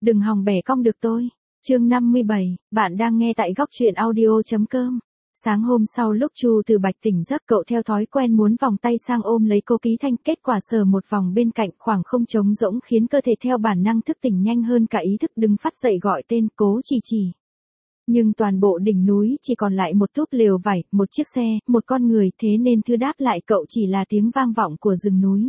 Đừng hòng bẻ cong được tôi. Chương 57, bạn đang nghe tại góc truyện audio.com. Sáng hôm sau lúc Chu Từ Bạch tỉnh giấc, cậu theo thói quen muốn vòng tay sang ôm lấy Cố Ký Thanh, kết quả sờ một vòng bên cạnh khoảng không trống rỗng khiến cơ thể theo bản năng thức tỉnh nhanh hơn cả ý thức, đứng phát dậy gọi tên Cố Chỉ Chỉ. Nhưng toàn bộ đỉnh núi chỉ còn lại một túp lều vải, một chiếc xe, một con người, thế nên thư đáp lại cậu chỉ là tiếng vang vọng của rừng núi.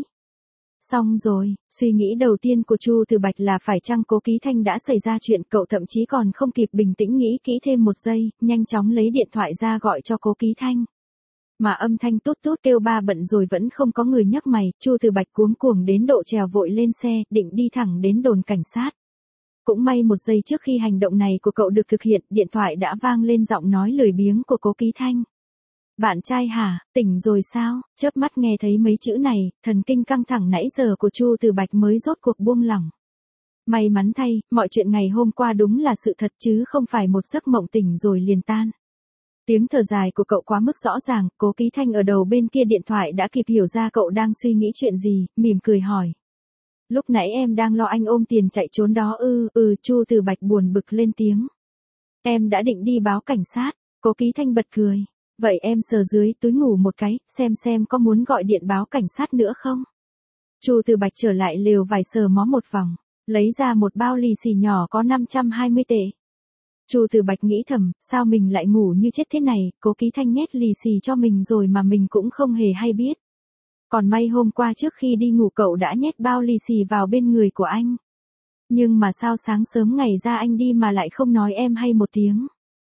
Xong rồi, suy nghĩ đầu tiên của Chu Từ Bạch là phải chăng Cố Ký Thanh đã xảy ra chuyện, cậu thậm chí còn không kịp bình tĩnh nghĩ kỹ thêm một giây, nhanh chóng lấy điện thoại ra gọi cho Cố Ký Thanh. Mà âm thanh tút tút kêu ba bận rồi vẫn không có người nhấc mày, Chu Từ Bạch cuống cuồng đến độ trèo vội lên xe, định đi thẳng đến đồn cảnh sát. Cũng may một giây trước khi hành động này của cậu được thực hiện, điện thoại đã vang lên giọng nói lười biếng của Cố Ký Thanh. Bạn trai hả, tỉnh rồi sao? Chớp mắt nghe thấy mấy chữ này, thần kinh căng thẳng nãy giờ của Chu Từ Bạch mới rốt cuộc buông lỏng. May mắn thay, mọi chuyện ngày hôm qua đúng là sự thật chứ không phải một giấc mộng tỉnh rồi liền tan. Tiếng thở dài của cậu quá mức rõ ràng, Cố Ký Thanh ở đầu bên kia điện thoại đã kịp hiểu ra cậu đang suy nghĩ chuyện gì, mỉm cười hỏi. Lúc nãy em đang lo anh ôm tiền chạy trốn đó ư? Chu Từ Bạch buồn bực lên tiếng. Em đã định đi báo cảnh sát. Cố Ký Thanh bật cười. Vậy em sờ dưới túi ngủ một cái, xem có muốn gọi điện báo cảnh sát nữa không? Chu Từ Bạch trở lại lều vải sờ mó một vòng, lấy ra một bao lì xì nhỏ có 520 tệ. Chu Từ Bạch nghĩ thầm, sao mình lại ngủ như chết thế này, Cố Ký Thanh nhét lì xì cho mình rồi mà mình cũng không hề hay biết. Còn may hôm qua trước khi đi ngủ cậu đã nhét bao lì xì vào bên người của anh. Nhưng mà sao sáng sớm ngày ra anh đi mà lại không nói em hay một tiếng.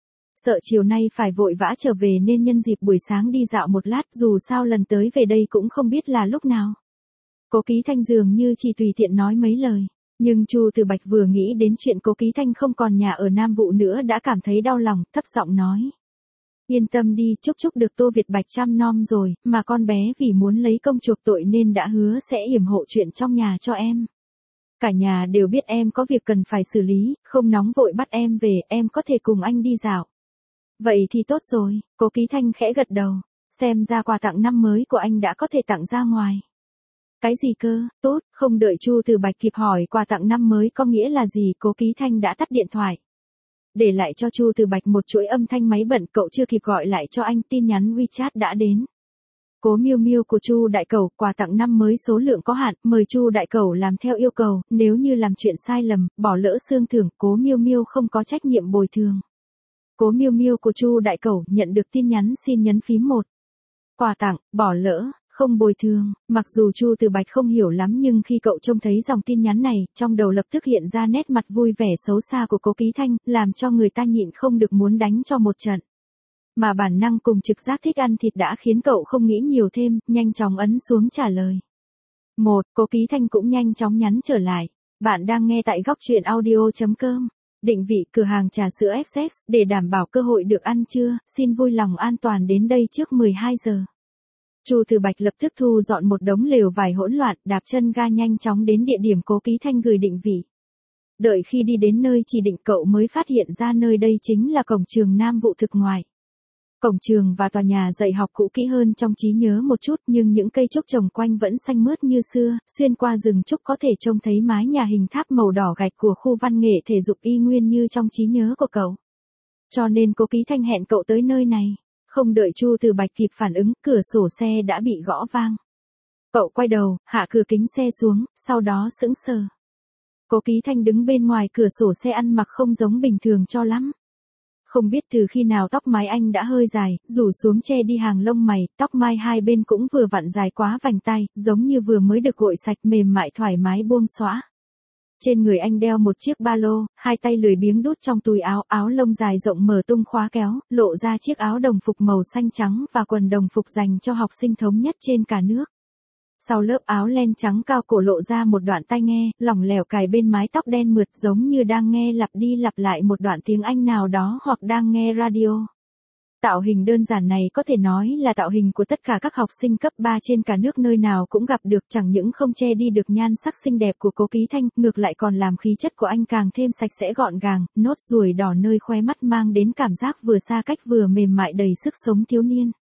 Sợ chiều nay phải vội vã trở về nên nhân dịp buổi sáng đi dạo một lát, dù sao lần tới về đây cũng không biết là lúc nào. Cố Ký Thanh dường như chỉ tùy tiện nói mấy lời. Nhưng Chu Từ Bạch vừa nghĩ đến chuyện Cố Ký Thanh không còn nhà ở Nam Vụ nữa đã cảm thấy đau lòng, thấp giọng nói. Yên tâm đi, Trúc được Tô Việt Bạch chăm nom rồi, mà con bé vì muốn lấy công chuộc tội nên đã hứa sẽ yểm hộ chuyện trong nhà cho em. Cả nhà đều biết em có việc cần phải xử lý, không nóng vội bắt em về, em có thể cùng anh đi dạo. Vậy thì tốt rồi, Cố Ký Thanh khẽ gật đầu, xem ra quà tặng năm mới của anh đã có thể tặng ra ngoài. Cái gì cơ? Tốt, không đợi Chu Từ Bạch kịp hỏi quà tặng năm mới có nghĩa là gì, Cố Ký Thanh đã tắt điện thoại. Để lại cho Chu Từ Bạch một chuỗi âm thanh máy bận, cậu chưa kịp gọi lại cho anh, tin nhắn WeChat đã đến. Cố Miêu Miêu của Chu Đại Cẩu, quà tặng năm mới số lượng có hạn, mời Chu Đại Cẩu làm theo yêu cầu, nếu như làm chuyện sai lầm, bỏ lỡ xương thưởng, Cố Miêu Miêu không có trách nhiệm bồi thường. Cố Miêu Miêu của Chu Đại Cẩu, nhận được tin nhắn xin nhấn phím 1. Quà tặng, bỏ lỡ, không bồi thường. Mặc dù Chu Từ Bạch không hiểu lắm nhưng khi cậu trông thấy dòng tin nhắn này, trong đầu lập tức hiện ra nét mặt vui vẻ xấu xa của Cố Ký Thanh, làm cho người ta nhịn không được muốn đánh cho một trận. Mà bản năng cùng trực giác thích ăn thịt đã khiến cậu không nghĩ nhiều thêm, nhanh chóng ấn xuống trả lời. Cố Ký Thanh cũng nhanh chóng nhắn trở lại. Bạn đang nghe tại góc truyện audio.com. Định vị cửa hàng trà sữa Essex, để đảm bảo cơ hội được ăn trưa, xin vui lòng an toàn đến đây trước 12 giờ. Chu Từ Bạch lập tức thu dọn một đống lều vải hỗn loạn, đạp chân ga nhanh chóng đến địa điểm Cố Ký Thanh gửi định vị. Đợi khi đi đến nơi chỉ định cậu mới phát hiện ra nơi đây chính là cổng trường Nam Vụ thực ngoại. Cổng trường và tòa nhà dạy học cũ kỹ hơn trong trí nhớ một chút, nhưng những cây trúc trồng quanh vẫn xanh mướt như xưa, xuyên qua rừng trúc có thể trông thấy mái nhà hình tháp màu đỏ gạch của khu văn nghệ thể dục y nguyên như trong trí nhớ của cậu. Cho nên Cố Ký Thanh hẹn cậu tới nơi này. Không đợi Chu Từ Bạch kịp phản ứng, cửa sổ xe đã bị gõ vang. Cậu quay đầu, hạ cửa kính xe xuống, sau đó sững sờ. Cố Ký Thanh đứng bên ngoài cửa sổ xe ăn mặc không giống bình thường cho lắm. Không biết từ khi nào tóc mái anh đã hơi dài, rủ xuống che đi hàng lông mày, tóc mai hai bên cũng vừa vặn dài quá vành tai, giống như vừa mới được gội sạch, mềm mại thoải mái buông xõa. Trên người anh đeo một chiếc ba lô, hai tay lười biếng đút trong túi áo, áo lông dài rộng mở tung khóa kéo, lộ ra chiếc áo đồng phục màu xanh trắng và quần đồng phục dành cho học sinh thống nhất trên cả nước. Sau lớp áo len trắng cao cổ lộ ra một đoạn tai nghe, lỏng lẻo cài bên mái tóc đen mượt giống như đang nghe lặp đi lặp lại một đoạn tiếng Anh nào đó hoặc đang nghe radio. Tạo hình đơn giản này có thể nói là tạo hình của tất cả các học sinh cấp 3 trên cả nước nơi nào cũng gặp được, chẳng những không che đi được nhan sắc xinh đẹp của Cố Ký Thanh, ngược lại còn làm khí chất của anh càng thêm sạch sẽ gọn gàng, nốt ruồi đỏ nơi khóe mắt mang đến cảm giác vừa xa cách vừa mềm mại đầy sức sống thiếu niên.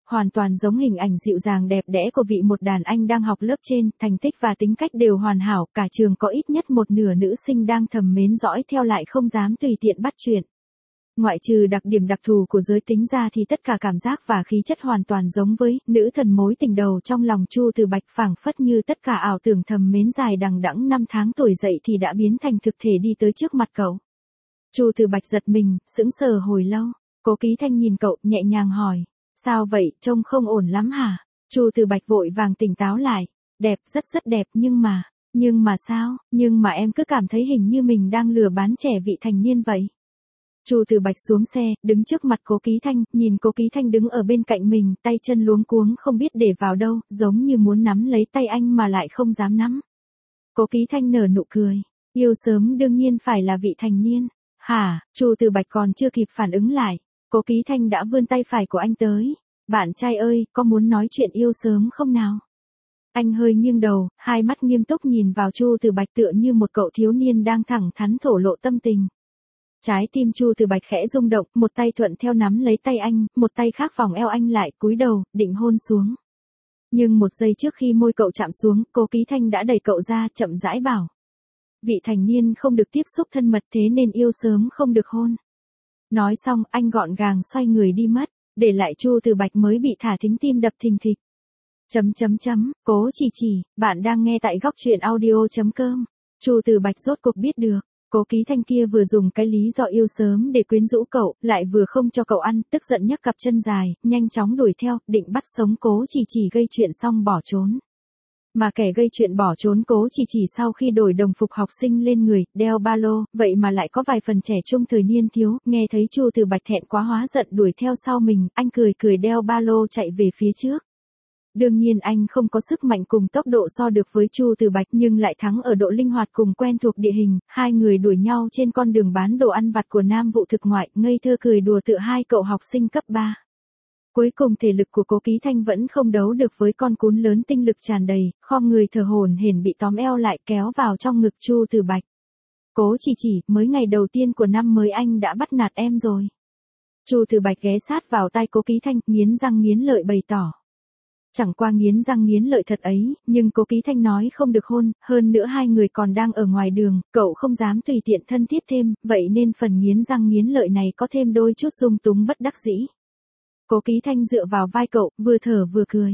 hoàn toàn giống hình ảnh dịu dàng đẹp đẽ của vị một đàn anh đang học lớp trên, thành tích và tính cách đều hoàn hảo, cả trường có ít nhất một nửa nữ sinh đang thầm mến dõi theo lại không dám tùy tiện bắt chuyện. Ngoại trừ đặc điểm đặc thù của giới tính ra thì tất cả cảm giác và khí chất hoàn toàn giống với nữ thần mối tình đầu trong lòng Chu Từ Bạch, phảng phất như tất cả ảo tưởng thầm mến dài đằng đẵng năm tháng tuổi dậy thì đã biến thành thực thể đi tới trước mặt cậu. Chu Từ Bạch giật mình, sững sờ hồi lâu. Cố Ký Thanh nhìn cậu, nhẹ nhàng hỏi, sao vậy, trông không ổn lắm hả? Chu Từ Bạch vội vàng tỉnh táo lại, đẹp, rất rất đẹp, nhưng mà sao, nhưng mà em cứ cảm thấy hình như mình đang lừa bán trẻ vị thành niên vậy. Chu Từ Bạch xuống xe, đứng trước mặt Cố Ký Thanh, nhìn Cố Ký Thanh đứng ở bên cạnh mình, tay chân luống cuống không biết để vào đâu, giống như muốn nắm lấy tay anh mà lại không dám nắm. Cố Ký Thanh nở nụ cười, yêu sớm đương nhiên phải là vị thành niên. Hả? Chu Từ Bạch còn chưa kịp phản ứng lại, Cố Ký Thanh đã vươn tay phải của anh tới. Bạn trai ơi, có muốn nói chuyện yêu sớm không nào? Anh hơi nghiêng đầu, hai mắt nghiêm túc nhìn vào Chu Từ Bạch tựa như một cậu thiếu niên đang thẳng thắn thổ lộ tâm tình. Trái tim Chu Từ Bạch khẽ rung động, một tay thuận theo nắm lấy tay anh, một tay khác vòng eo anh lại, cúi đầu, định hôn xuống. Nhưng một giây trước khi môi cậu chạm xuống, Cố Ký Thanh đã đẩy cậu ra, chậm rãi bảo. Vị thành niên không được tiếp xúc thân mật thế nên yêu sớm không được hôn. Nói xong, anh gọn gàng xoay người đi mất, để lại Chu Từ Bạch mới bị thả thính tim đập thình thịch. Cố chỉ, bạn đang nghe tại góc truyện audio.com. Chu Từ Bạch rốt cuộc biết được, Cố Ký Thanh kia vừa dùng cái lý do yêu sớm để quyến rũ cậu, lại vừa không cho cậu ăn, tức giận nhấc cặp chân dài, nhanh chóng đuổi theo, định bắt sống Cố chỉ gây chuyện xong bỏ trốn. Mà kẻ gây chuyện bỏ trốn Cố chỉ sau khi đổi đồng phục học sinh lên người, đeo ba lô, vậy mà lại có vài phần trẻ trung thời niên thiếu, nghe thấy Chu Từ Bạch thẹn quá hóa giận đuổi theo sau mình, anh cười đeo ba lô chạy về phía trước. Đương nhiên anh không có sức mạnh cùng tốc độ so được với Chu Từ Bạch nhưng lại thắng ở độ linh hoạt cùng quen thuộc địa hình, hai người đuổi nhau trên con đường bán đồ ăn vặt của Nam Vụ Thực Ngoại, ngây thơ cười đùa tựa hai cậu học sinh cấp 3. Cuối cùng thể lực của Cố Ký Thanh vẫn không đấu được với con cún lớn tinh lực tràn đầy, khom người thở hổn hển bị tóm eo lại kéo vào trong ngực Chu Từ Bạch. Cố chỉ, mới ngày đầu tiên của năm mới anh đã bắt nạt em rồi. Chu Từ Bạch ghé sát vào tai Cố Ký Thanh, nghiến răng nghiến lợi bày tỏ. Chẳng qua nghiến răng nghiến lợi thật ấy, nhưng Cố Ký Thanh nói không được hôn, hơn nữa hai người còn đang ở ngoài đường, cậu không dám tùy tiện thân thiết thêm, vậy nên phần nghiến răng nghiến lợi này có thêm đôi chút dung túng bất đắc dĩ. Cố Ký Thanh dựa vào vai cậu, vừa thở vừa cười.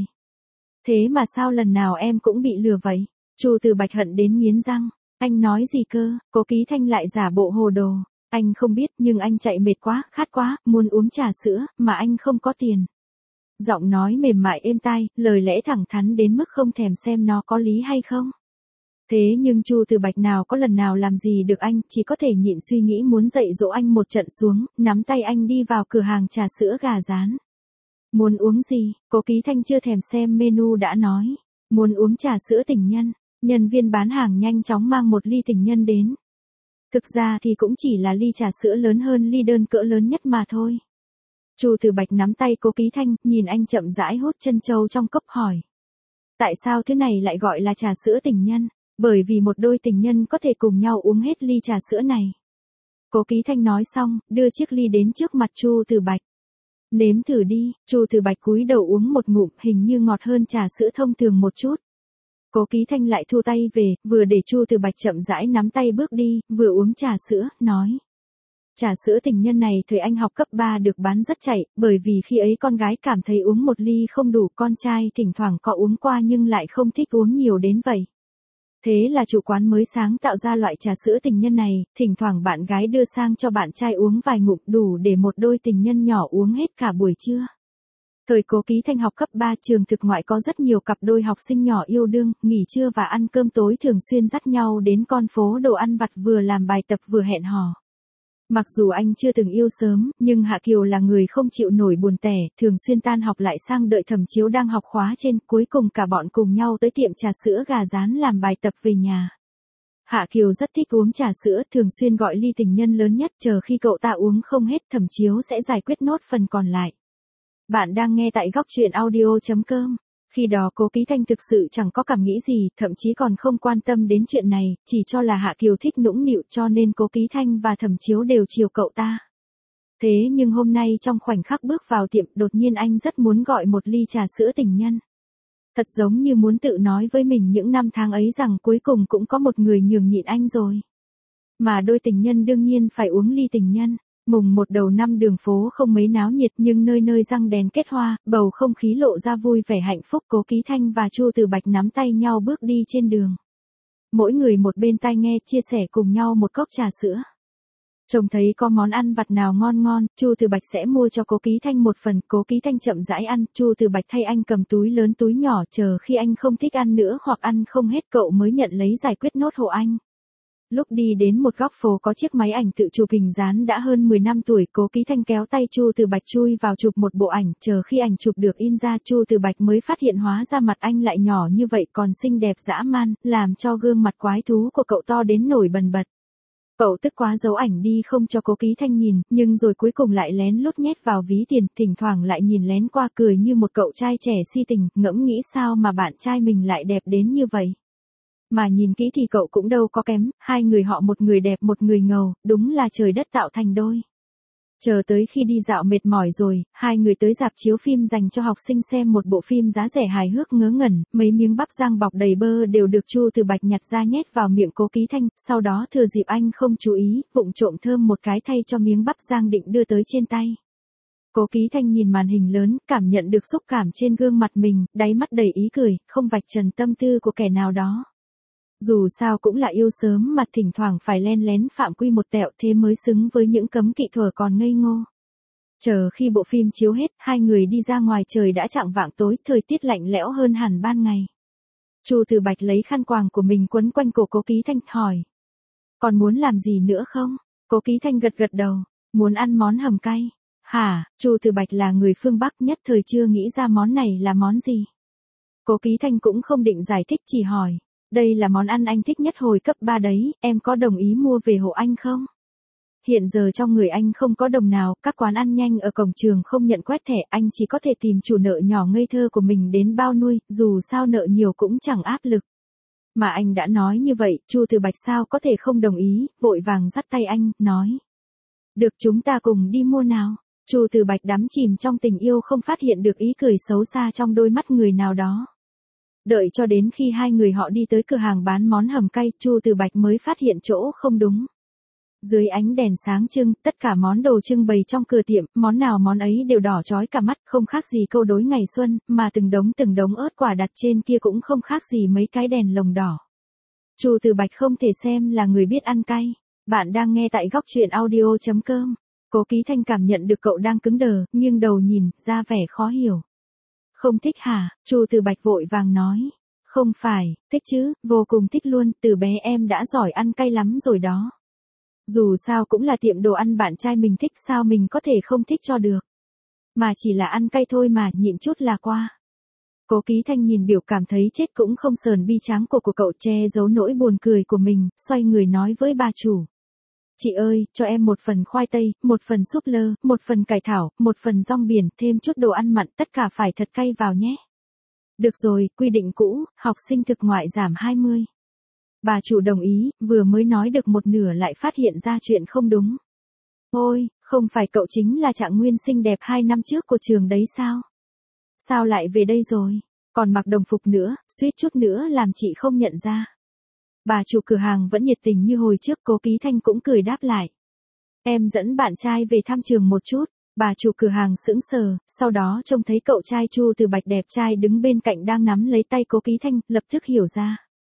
Thế mà sao lần nào em cũng bị lừa vậy? Chu Từ Bạch hận đến nghiến răng. Anh nói gì cơ? Cố Ký Thanh lại giả bộ hồ đồ. Anh không biết nhưng anh chạy mệt quá, khát quá, muốn uống trà sữa, mà anh không có tiền. Giọng nói mềm mại êm tai, lời lẽ thẳng thắn đến mức không thèm xem nó có lý hay không. Thế nhưng Chu Từ Bạch nào có lần nào làm gì được anh, chỉ có thể nhịn suy nghĩ muốn dạy dỗ anh một trận xuống, nắm tay anh đi vào cửa hàng trà sữa gà rán. Muốn uống gì? Cố Ký Thanh chưa thèm xem menu đã nói. Muốn uống trà sữa tình nhân. Nhân viên bán hàng nhanh chóng mang một ly tình nhân đến. Thực ra thì cũng chỉ là ly trà sữa lớn hơn ly đơn cỡ lớn nhất mà thôi. Chu Từ Bạch nắm tay Cố Ký Thanh, nhìn anh chậm rãi hút chân châu trong cốc hỏi. Tại sao thứ này lại gọi là trà sữa tình nhân? Bởi vì một đôi tình nhân có thể cùng nhau uống hết ly trà sữa này. Cố Ký Thanh nói xong, đưa chiếc ly đến trước mặt Chu Từ Bạch. Nếm thử đi. Chu Từ Bạch cúi đầu uống một ngụm, hình như ngọt hơn trà sữa thông thường một chút. Cố Ký Thanh lại thu tay về, vừa để Chu Từ Bạch chậm rãi nắm tay bước đi, vừa uống trà sữa, nói. Trà sữa tình nhân này thời anh học cấp 3 được bán rất chạy, bởi vì khi ấy con gái cảm thấy uống một ly không đủ, con trai thỉnh thoảng có uống qua nhưng lại không thích uống nhiều đến vậy. Thế là chủ quán mới sáng tạo ra loại trà sữa tình nhân này, thỉnh thoảng bạn gái đưa sang cho bạn trai uống vài ngụm đủ để một đôi tình nhân nhỏ uống hết cả buổi trưa. Thời Cố Ký Thanh học cấp 3 trường thực ngoại có rất nhiều cặp đôi học sinh nhỏ yêu đương, nghỉ trưa và ăn cơm tối thường xuyên dắt nhau đến con phố đồ ăn vặt vừa làm bài tập vừa hẹn hò. Mặc dù anh chưa từng yêu sớm, nhưng Hạ Kiều là người không chịu nổi buồn tẻ, thường xuyên tan học lại sang đợi Thẩm Chiếu đang học khóa trên, cuối cùng cả bọn cùng nhau tới tiệm trà sữa gà rán làm bài tập về nhà. Hạ Kiều rất thích uống trà sữa, thường xuyên gọi ly tình nhân lớn nhất, chờ khi cậu ta uống không hết Thẩm Chiếu sẽ giải quyết nốt phần còn lại. Bạn đang nghe tại góc truyện audio.com. Khi đó Cố Ký Thanh thực sự chẳng có cảm nghĩ gì, thậm chí còn không quan tâm đến chuyện này, chỉ cho là Hạ Kiều thích nũng nịu cho nên Cố Ký Thanh và Thẩm Chiếu đều chiều cậu ta. Thế nhưng hôm nay trong khoảnh khắc bước vào tiệm, đột nhiên anh rất muốn gọi một ly trà sữa tình nhân. Thật giống như muốn tự nói với mình những năm tháng ấy rằng cuối cùng cũng có một người nhường nhịn anh rồi. Mà đôi tình nhân đương nhiên phải uống ly tình nhân. Mùng 1 đầu năm đường phố không mấy náo nhiệt nhưng nơi nơi răng đèn kết hoa, bầu không khí lộ ra vui vẻ hạnh phúc. Cố Ký Thanh và Chu Từ Bạch nắm tay nhau bước đi trên đường. Mỗi người một bên tai nghe, chia sẻ cùng nhau một cốc trà sữa. Trông thấy có món ăn vặt nào ngon ngon, Chu Từ Bạch sẽ mua cho Cố Ký Thanh một phần. Cố Ký Thanh chậm rãi ăn, Chu Từ Bạch thay anh cầm túi lớn túi nhỏ, chờ khi anh không thích ăn nữa hoặc ăn không hết cậu mới nhận lấy giải quyết nốt hộ anh. Lúc đi đến một góc phố có chiếc máy ảnh tự chụp hình dán đã hơn 10 năm tuổi, Cố Ký Thanh kéo tay Chu Từ Bạch chui vào chụp một bộ ảnh, chờ khi ảnh chụp được in ra, Chu Từ Bạch mới phát hiện hóa ra mặt anh lại nhỏ như vậy còn xinh đẹp dã man, làm cho gương mặt quái thú của cậu to đến nổi bần bật. Cậu tức quá giấu ảnh đi không cho Cố Ký Thanh nhìn, nhưng rồi cuối cùng lại lén lút nhét vào ví tiền, thỉnh thoảng lại nhìn lén qua cười như một cậu trai trẻ si tình, ngẫm nghĩ sao mà bạn trai mình lại đẹp đến như vậy. Mà nhìn kỹ thì cậu cũng đâu có kém, hai người họ một người đẹp một người ngầu, đúng là trời đất tạo thành đôi. Chờ tới khi đi dạo mệt mỏi rồi, hai người tới rạp chiếu phim dành cho học sinh xem một bộ phim giá rẻ hài hước ngớ ngẩn, mấy miếng bắp rang bọc đầy bơ đều được Chu Từ Bạch nhặt ra nhét vào miệng Cố Ký Thanh, sau đó thừa dịp anh không chú ý, vụng trộm thơm một cái thay cho miếng bắp rang định đưa tới trên tay. Cố Ký Thanh nhìn màn hình lớn, cảm nhận được xúc cảm trên gương mặt mình, đáy mắt đầy ý cười, không vạch trần tâm tư của kẻ nào đó. Dù sao cũng là yêu sớm mà thỉnh thoảng phải len lén phạm quy một tẹo thế mới xứng với những cấm kỵ thuở còn ngây ngô. Chờ khi bộ phim chiếu hết, hai người đi ra ngoài trời đã chạng vạng tối, thời tiết lạnh lẽo hơn hẳn ban ngày. Chu Từ Bạch lấy khăn quàng của mình quấn quanh cổ Cố Ký Thanh, hỏi. Còn muốn làm gì nữa không? Cố Ký Thanh gật gật đầu, muốn ăn món hầm cay. Hả? Chu Từ Bạch là người phương Bắc, nhất thời chưa nghĩ ra món này là món gì. Cố Ký Thanh cũng không định giải thích, chỉ hỏi. Đây là món ăn anh thích nhất hồi cấp 3 đấy, em có đồng ý mua về hộ anh không? Hiện giờ trong người anh không có đồng nào, các quán ăn nhanh ở cổng trường không nhận quét thẻ, anh chỉ có thể tìm chủ nợ nhỏ ngây thơ của mình đến bao nuôi, dù sao nợ nhiều cũng chẳng áp lực. Mà anh đã nói như vậy, Chu Từ Bạch sao có thể không đồng ý, vội vàng dắt tay anh, nói. Được, chúng ta cùng đi mua nào. Chu Từ Bạch đắm chìm trong tình yêu không phát hiện được ý cười xấu xa trong đôi mắt người nào đó. Đợi cho đến khi hai người họ đi tới cửa hàng bán món hầm cay, Chu Từ Bạch mới phát hiện chỗ không đúng. Dưới ánh đèn sáng trưng, tất cả món đồ trưng bày trong cửa tiệm, món nào món ấy đều đỏ chói cả mắt, không khác gì câu đối ngày xuân, mà từng đống ớt quả đặt trên kia cũng không khác gì mấy cái đèn lồng đỏ. Chu Từ Bạch không thể xem là người biết ăn cay. Bạn đang nghe tại góc truyện audio.com. Cố Ký Thanh cảm nhận được cậu đang cứng đờ, nghiêng đầu nhìn, ra vẻ khó hiểu. Không thích hả? Chu Từ Bạch vội vàng nói. Không phải, thích chứ, vô cùng thích luôn, từ bé em đã giỏi ăn cay lắm rồi đó. Dù sao cũng là tiệm đồ ăn bạn trai mình thích, sao mình có thể không thích cho được. Mà chỉ là ăn cay thôi mà, nhịn chút là qua. Cố Ký Thanh nhìn biểu cảm thấy chết cũng không sờn bi tráng của cậu, che giấu nỗi buồn cười của mình, xoay người nói với bà chủ. Chị ơi, cho em một phần khoai tây, một phần súp lơ, một phần cải thảo, một phần rong biển, thêm chút đồ ăn mặn, tất cả phải thật cay vào nhé. Được rồi, quy định cũ, học sinh thực ngoại giảm 20. Bà chủ đồng ý, vừa mới nói được một nửa lại phát hiện ra chuyện không đúng. Ôi, không phải cậu chính là Trạng Nguyên xinh đẹp 2 năm trước của trường đấy sao? Sao lại về đây rồi? Còn mặc đồng phục nữa, suýt chút nữa làm chị không nhận ra. Bà chủ cửa hàng vẫn nhiệt tình như hồi trước, Cố Ký Thanh cũng cười đáp lại. Em dẫn bạn trai về thăm trường một chút. Bà chủ cửa hàng sững sờ, sau đó trông thấy cậu trai Chu Từ Bạch đẹp trai đứng bên cạnh đang nắm lấy tay Cố Ký Thanh, lập tức hiểu ra.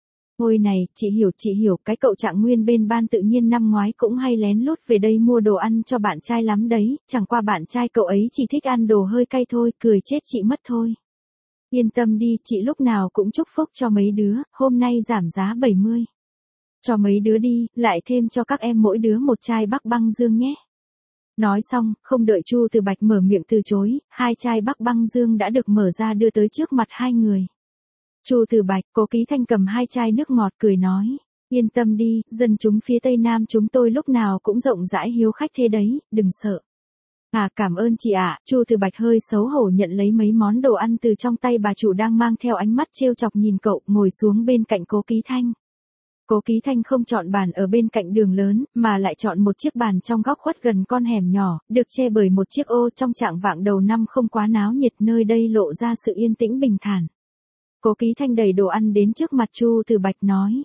Ôi này, chị hiểu, cái cậu Trạng Nguyên bên ban tự nhiên năm ngoái cũng hay lén lút về đây mua đồ ăn cho bạn trai lắm đấy, chẳng qua bạn trai cậu ấy chỉ thích ăn đồ hơi cay thôi, cười chết chị mất thôi. Yên tâm đi, chị lúc nào cũng chúc phúc cho mấy đứa, hôm nay giảm giá 70. Cho mấy đứa đi, lại thêm cho các em mỗi đứa một chai Bắc Băng Dương nhé. Nói xong, không đợi Chu Từ Bạch mở miệng từ chối, 2 chai Bắc Băng Dương đã được mở ra đưa tới trước mặt hai người. Chu Từ Bạch, Cố Ký Thanh cầm 2 chai nước ngọt cười nói, yên tâm đi, dân chúng phía Tây Nam chúng tôi lúc nào cũng rộng rãi hiếu khách thế đấy, đừng sợ. À, cảm ơn chị ạ. Chu Từ Bạch hơi xấu hổ nhận lấy mấy món đồ ăn từ trong tay bà chủ đang mang theo ánh mắt trêu chọc nhìn cậu, ngồi xuống bên cạnh Cố Ký Thanh. Cố Ký Thanh không chọn bàn ở bên cạnh đường lớn, mà lại chọn một chiếc bàn trong góc khuất gần con hẻm nhỏ, được che bởi một chiếc ô. Trong trạng vạng đầu năm không quá náo nhiệt, nơi đây lộ ra sự yên tĩnh bình thản. Cố Ký Thanh đẩy đồ ăn đến trước mặt Chu Từ Bạch nói.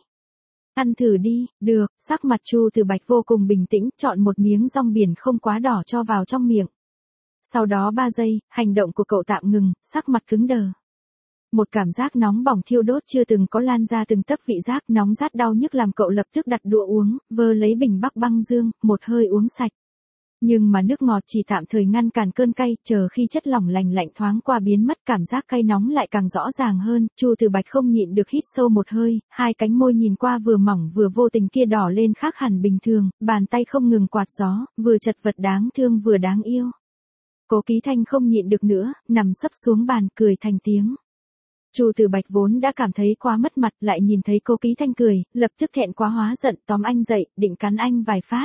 Ăn thử đi. Được. Sắc mặt Chu Từ Bạch vô cùng bình tĩnh, chọn một miếng rong biển không quá đỏ cho vào trong miệng. Sau đó 3 giây, hành động của cậu tạm ngừng, sắc mặt cứng đờ. Một cảm giác nóng bỏng thiêu đốt chưa từng có lan ra từng tấc vị giác, nóng rát đau nhức làm cậu lập tức đặt đũa uống, vơ lấy bình Bắc Băng Dương, một hơi uống sạch. Nhưng mà nước ngọt chỉ tạm thời ngăn cản cơn cay, chờ khi chất lỏng lành lạnh thoáng qua biến mất, cảm giác cay nóng lại càng rõ ràng hơn. Chu Từ Bạch không nhịn được hít sâu một hơi, hai cánh môi nhìn qua vừa mỏng vừa vô tình kia đỏ lên khác hẳn bình thường, bàn tay không ngừng quạt gió, vừa chật vật đáng thương vừa đáng yêu. Cố Ký Thanh không nhịn được nữa, nằm sấp xuống bàn cười thành tiếng. Chu Từ Bạch vốn đã cảm thấy quá mất mặt, lại nhìn thấy Cố Ký Thanh cười, lập tức thẹn quá hóa giận, tóm anh dậy, định cắn anh vài phát.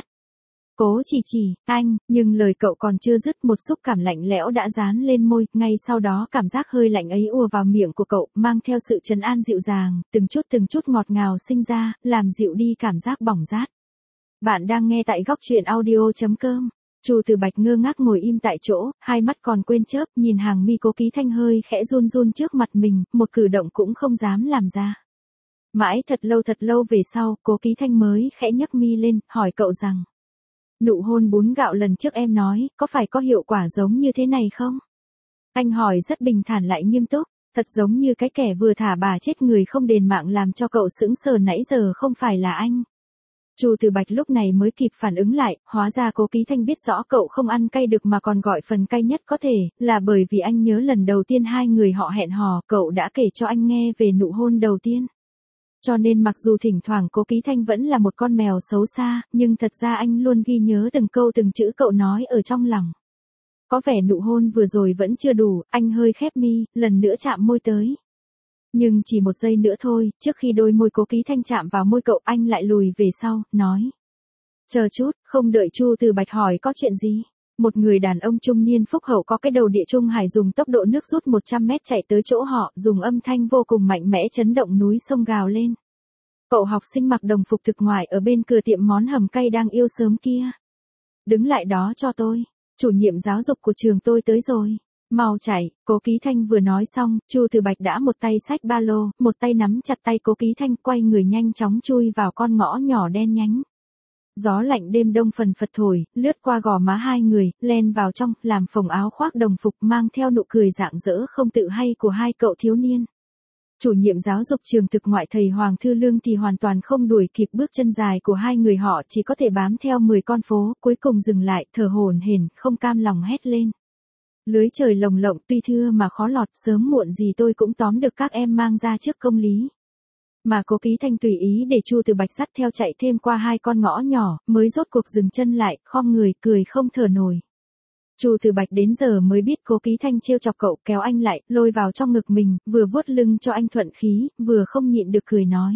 Cố chỉ, anh, nhưng lời cậu còn chưa dứt, một xúc cảm lạnh lẽo đã dán lên môi, ngay sau đó cảm giác hơi lạnh ấy ùa vào miệng của cậu, mang theo sự trấn an dịu dàng, từng chút ngọt ngào sinh ra, làm dịu đi cảm giác bỏng rát. Bạn đang nghe tại góc truyện audio.com. Chu Từ Bạch ngơ ngác ngồi im tại chỗ, hai mắt còn quên chớp, nhìn hàng mi Cố Ký Thanh hơi khẽ run run trước mặt mình, một cử động cũng không dám làm ra. Mãi thật lâu về sau, Cố Ký Thanh mới khẽ nhấc mi lên, hỏi cậu rằng. Nụ hôn bún gạo lần trước em nói, có phải có hiệu quả giống như thế này không? Anh hỏi rất bình thản lại nghiêm túc, thật giống như cái kẻ vừa thả bà chết người không đền mạng làm cho cậu sững sờ nãy giờ không phải là anh. Chu Từ Bạch lúc này mới kịp phản ứng lại, hóa ra Cố Ký Thanh biết rõ cậu không ăn cay được mà còn gọi phần cay nhất có thể, là bởi vì anh nhớ lần đầu tiên hai người họ hẹn hò, cậu đã kể cho anh nghe về nụ hôn đầu tiên. Cho nên mặc dù thỉnh thoảng Cố Ký Thanh vẫn là một con mèo xấu xa, nhưng thật ra anh luôn ghi nhớ từng câu từng chữ cậu nói ở trong lòng. Có vẻ nụ hôn vừa rồi vẫn chưa đủ, anh hơi khép mi, lần nữa chạm môi tới. Nhưng chỉ một giây nữa thôi, trước khi đôi môi Cố Ký Thanh chạm vào môi cậu, anh lại lùi về sau, nói. Chờ chút, không đợi Chu Từ Bạch hỏi có chuyện gì. Một người đàn ông trung niên phúc hậu có cái đầu địa trung hải dùng tốc độ nước rút 100 mét chạy tới chỗ họ, dùng âm thanh vô cùng mạnh mẽ chấn động núi sông gào lên. Cậu học sinh mặc đồng phục thực ngoại ở bên cửa tiệm món hầm cay đang yêu sớm kia. Đứng lại đó cho tôi, chủ nhiệm giáo dục của trường tôi tới rồi. Mau chạy, Cố Ký Thanh vừa nói xong, Chu Từ Bạch đã một tay xách ba lô, một tay nắm chặt tay Cố Ký Thanh, quay người nhanh chóng chui vào con ngõ nhỏ đen nhánh. Gió lạnh đêm đông phần phật thổi, lướt qua gò má hai người, len vào trong, làm phồng áo khoác đồng phục mang theo nụ cười rạng rỡ không tự hay của hai cậu thiếu niên. Chủ nhiệm giáo dục trường thực ngoại thầy Hoàng Thư Lương thì hoàn toàn không đuổi kịp bước chân dài của hai người họ, chỉ có thể bám theo 10 con phố, cuối cùng dừng lại, thở hổn hển, không cam lòng hét lên. Lưới trời lồng lộng tuy thưa mà khó lọt, sớm muộn gì tôi cũng tóm được các em mang ra trước công lý. Mà Cố Ký Thanh tùy ý để Chu Từ Bạch dắt theo chạy thêm qua hai con ngõ nhỏ, mới rốt cuộc dừng chân lại, khom người, cười không thở nổi. Chu Từ Bạch đến giờ mới biết Cố Ký Thanh trêu chọc cậu, kéo anh lại, lôi vào trong ngực mình, vừa vuốt lưng cho anh thuận khí, vừa không nhịn được cười nói.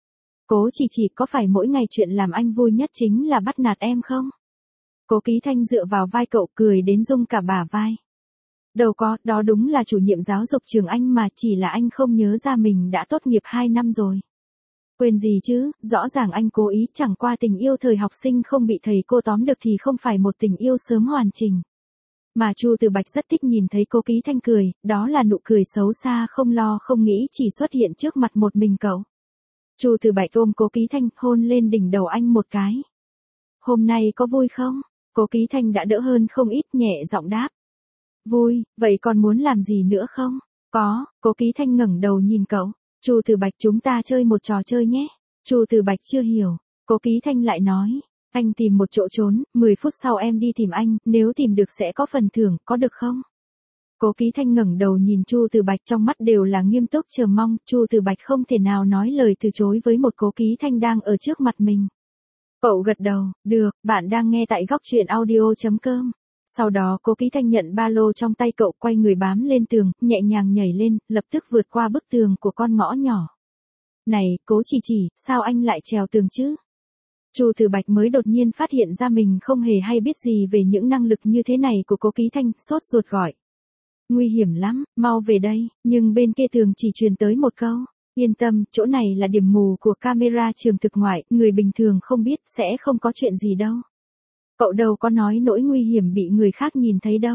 Cố chỉ có phải mỗi ngày chuyện làm anh vui nhất chính là bắt nạt em không? Cố Ký Thanh dựa vào vai cậu cười đến rung cả bả vai. Đâu có, đó đúng là chủ nhiệm giáo dục trường anh mà, chỉ là anh không nhớ ra mình đã tốt nghiệp 2 năm rồi. Quên gì chứ, rõ ràng anh cố ý, chẳng qua tình yêu thời học sinh không bị thầy cô tóm được thì không phải một tình yêu sớm hoàn chỉnh. Mà Chu Từ Bạch rất thích nhìn thấy Cố Ký Thanh cười, đó là nụ cười xấu xa không lo không nghĩ chỉ xuất hiện trước mặt một mình cậu. Chu Từ Bạch ôm Cố Ký Thanh, hôn lên đỉnh đầu anh một cái. Hôm nay có vui không? Cố Ký Thanh đã đỡ hơn không ít, nhẹ giọng đáp. Vui, vậy còn muốn làm gì nữa không? Có, Cố Ký Thanh ngẩng đầu nhìn cậu. Chu Từ Bạch, chúng ta chơi một trò chơi nhé. Chu Từ Bạch chưa hiểu, Cố Ký Thanh lại nói. Anh tìm một chỗ trốn, 10 phút sau em đi tìm anh, nếu tìm được sẽ có phần thưởng, có được không? Cố Ký Thanh ngẩng đầu nhìn Chu Từ Bạch, trong mắt đều là nghiêm túc chờ mong, Chu Từ Bạch không thể nào nói lời từ chối với một Cố Ký Thanh đang ở trước mặt mình. Cậu gật đầu, được, bạn đang nghe tại góc truyện audio.com. Sau đó Cố Ký Thanh nhận ba lô trong tay cậu, quay người bám lên tường, nhẹ nhàng nhảy lên, lập tức vượt qua bức tường của con ngõ nhỏ. Này, Cố chỉ, sao anh lại trèo tường chứ? Chu Từ Bạch mới đột nhiên phát hiện ra mình không hề hay biết gì về những năng lực như thế này của Cố Ký Thanh, sốt ruột gọi. Nguy hiểm lắm, mau về đây, nhưng bên kia tường chỉ truyền tới một câu. Yên tâm, chỗ này là điểm mù của camera trường thực ngoại, người bình thường không biết, sẽ không có chuyện gì đâu. Cậu đâu có nói nỗi nguy hiểm bị người khác nhìn thấy đâu.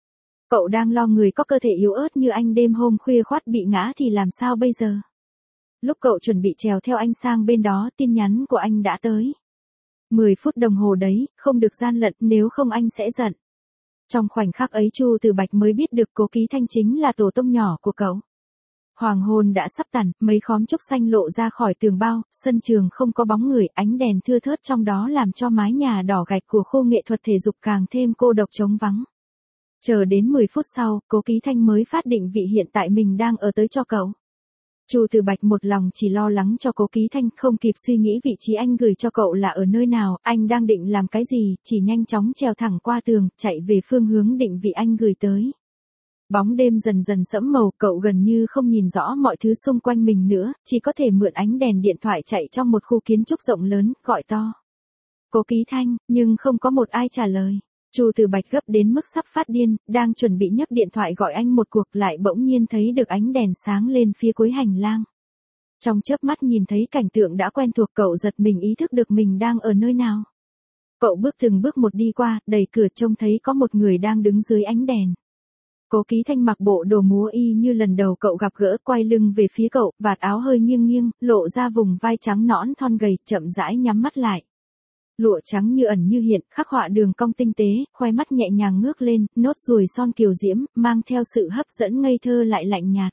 Cậu đang lo người có cơ thể yếu ớt như anh đêm hôm khuya khoắt bị ngã thì làm sao bây giờ? Lúc cậu chuẩn bị trèo theo anh sang bên đó, tin nhắn của anh đã tới. 10 phút đồng hồ đấy, không được gian lận, nếu không anh sẽ giận. Trong khoảnh khắc ấy Chu Từ Bạch mới biết được Cố Ký Thanh chính là tổ tông nhỏ của cậu. Hoàng hôn đã sắp tàn, mấy khóm trúc xanh lộ ra khỏi tường bao, sân trường không có bóng người, ánh đèn thưa thớt trong đó làm cho mái nhà đỏ gạch của khu nghệ thuật thể dục càng thêm cô độc trống vắng. Chờ đến 10 phút sau, Cố Ký Thanh mới phát định vị hiện tại mình đang ở tới cho cậu. Chu Từ Bạch một lòng chỉ lo lắng cho Cố Ký Thanh, không kịp suy nghĩ vị trí anh gửi cho cậu là ở nơi nào, anh đang định làm cái gì, chỉ nhanh chóng trèo thẳng qua tường, chạy về phương hướng định vị anh gửi tới. Bóng đêm dần dần sẫm màu, cậu gần như không nhìn rõ mọi thứ xung quanh mình nữa, chỉ có thể mượn ánh đèn điện thoại chạy trong một khu kiến trúc rộng lớn, gọi to. Cố Ký Thanh, nhưng không có một ai trả lời. Chu Từ Bạch gấp đến mức sắp phát điên, đang chuẩn bị nhấc điện thoại gọi anh một cuộc lại bỗng nhiên thấy được ánh đèn sáng lên phía cuối hành lang. Trong chớp mắt nhìn thấy cảnh tượng đã quen thuộc cậu giật mình ý thức được mình đang ở nơi nào. Cậu bước từng bước một đi qua, đẩy cửa trông thấy có một người đang đứng dưới ánh đèn. Cố Ký Thanh mặc bộ đồ múa y như lần đầu cậu gặp gỡ, quay lưng về phía cậu, vạt áo hơi nghiêng nghiêng, lộ ra vùng vai trắng nõn thon gầy, chậm rãi nhắm mắt lại. Lụa trắng như ẩn như hiện, khắc họa đường cong tinh tế, khoe mắt nhẹ nhàng ngước lên, nốt ruồi son kiều diễm, mang theo sự hấp dẫn ngây thơ lại lạnh nhạt.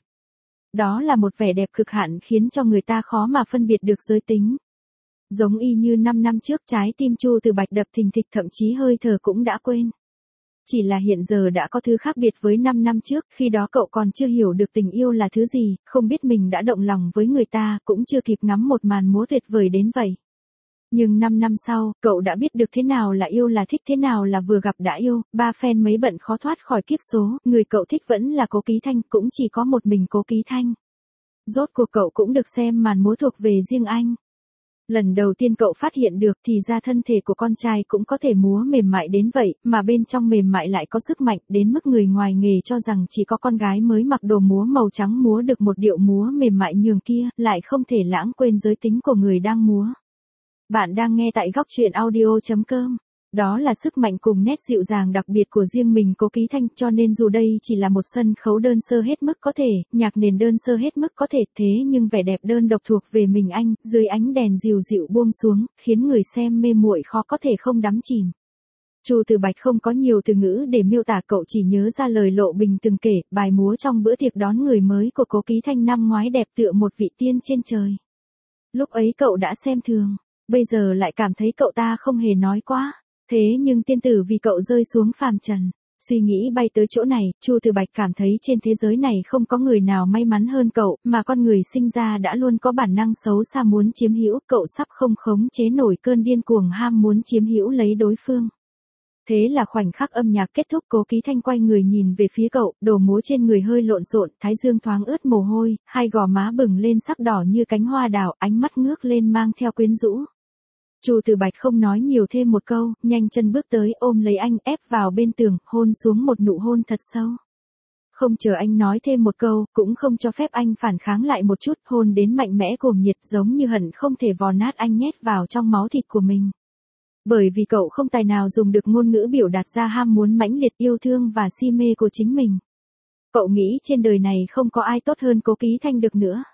Đó là một vẻ đẹp cực hạn khiến cho người ta khó mà phân biệt được giới tính. Giống y như 5 năm trước, trái tim Chu Từ Bạch đập thình thịch, thậm chí hơi thở cũng đã quên. Chỉ là hiện giờ đã có thứ khác biệt với 5 năm trước, khi đó cậu còn chưa hiểu được tình yêu là thứ gì, không biết mình đã động lòng với người ta, cũng chưa kịp ngắm một màn múa tuyệt vời đến vậy. Nhưng 5 năm sau, cậu đã biết được thế nào là yêu là thích, thế nào là vừa gặp đã yêu, ba phen mấy bận khó thoát khỏi kiếp số, người cậu thích vẫn là Cố Ký Thanh, cũng chỉ có một mình Cố Ký Thanh. Rốt cuộc cậu cũng được xem màn múa thuộc về riêng anh. Lần đầu tiên cậu phát hiện được thì ra thân thể của con trai cũng có thể múa mềm mại đến vậy, mà bên trong mềm mại lại có sức mạnh, đến mức người ngoài nghề cho rằng chỉ có con gái mới mặc đồ múa màu trắng múa được một điệu múa mềm mại nhường kia, lại không thể lãng quên giới tính của người đang múa. Bạn đang nghe tại góc truyện audio.com. Đó là sức mạnh cùng nét dịu dàng đặc biệt của riêng mình Cố Ký Thanh, cho nên dù đây chỉ là một sân khấu đơn sơ hết mức có thể, nhạc nền đơn sơ hết mức có thể, thế nhưng vẻ đẹp đơn độc thuộc về mình anh, dưới ánh đèn dịu dịu buông xuống, khiến người xem mê muội khó có thể không đắm chìm. Chu Từ Bạch không có nhiều từ ngữ để miêu tả, cậu chỉ nhớ ra lời Lộ Bình từng kể, bài múa trong bữa tiệc đón người mới của Cố Ký Thanh năm ngoái đẹp tựa một vị tiên trên trời. Lúc ấy cậu đã xem thường. Bây giờ lại cảm thấy cậu ta không hề nói quá. Thế nhưng tiên tử vì cậu rơi xuống phàm trần. Suy nghĩ bay tới chỗ này, Chu Từ Bạch cảm thấy trên thế giới này không có người nào may mắn hơn cậu, mà con người sinh ra đã luôn có bản năng xấu xa muốn chiếm hữu, cậu sắp không khống chế nổi cơn điên cuồng ham muốn chiếm hữu lấy đối phương. Thế là khoảnh khắc âm nhạc kết thúc, Cố Ký Thanh quay người nhìn về phía cậu, đồ múa trên người hơi lộn xộn, thái dương thoáng ướt mồ hôi, hai gò má bừng lên sắc đỏ như cánh hoa đào, ánh mắt ngước lên mang theo quyến rũ. Chu Từ Bạch không nói nhiều thêm một câu, nhanh chân bước tới ôm lấy anh, ép vào bên tường, hôn xuống một nụ hôn thật sâu. Không chờ anh nói thêm một câu, cũng không cho phép anh phản kháng lại một chút, hôn đến mạnh mẽ cuồng nhiệt, giống như hận không thể vò nát anh nhét vào trong máu thịt của mình. Bởi vì cậu không tài nào dùng được ngôn ngữ biểu đạt ra ham muốn mãnh liệt yêu thương và si mê của chính mình. Cậu nghĩ trên đời này không có ai tốt hơn Cố Ký Thanh được nữa.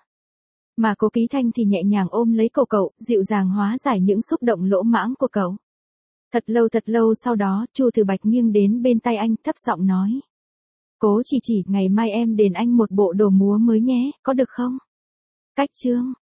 Mà Cố Ký Thanh thì nhẹ nhàng ôm lấy cổ cậu, dịu dàng hóa giải những xúc động lỗ mãng của cậu. Thật lâu sau đó, Chu Từ Bạch nghiêng đến bên tay anh, thấp giọng nói. Cố chỉ, ngày mai em đền anh một bộ đồ múa mới nhé, có được không? Cách chương.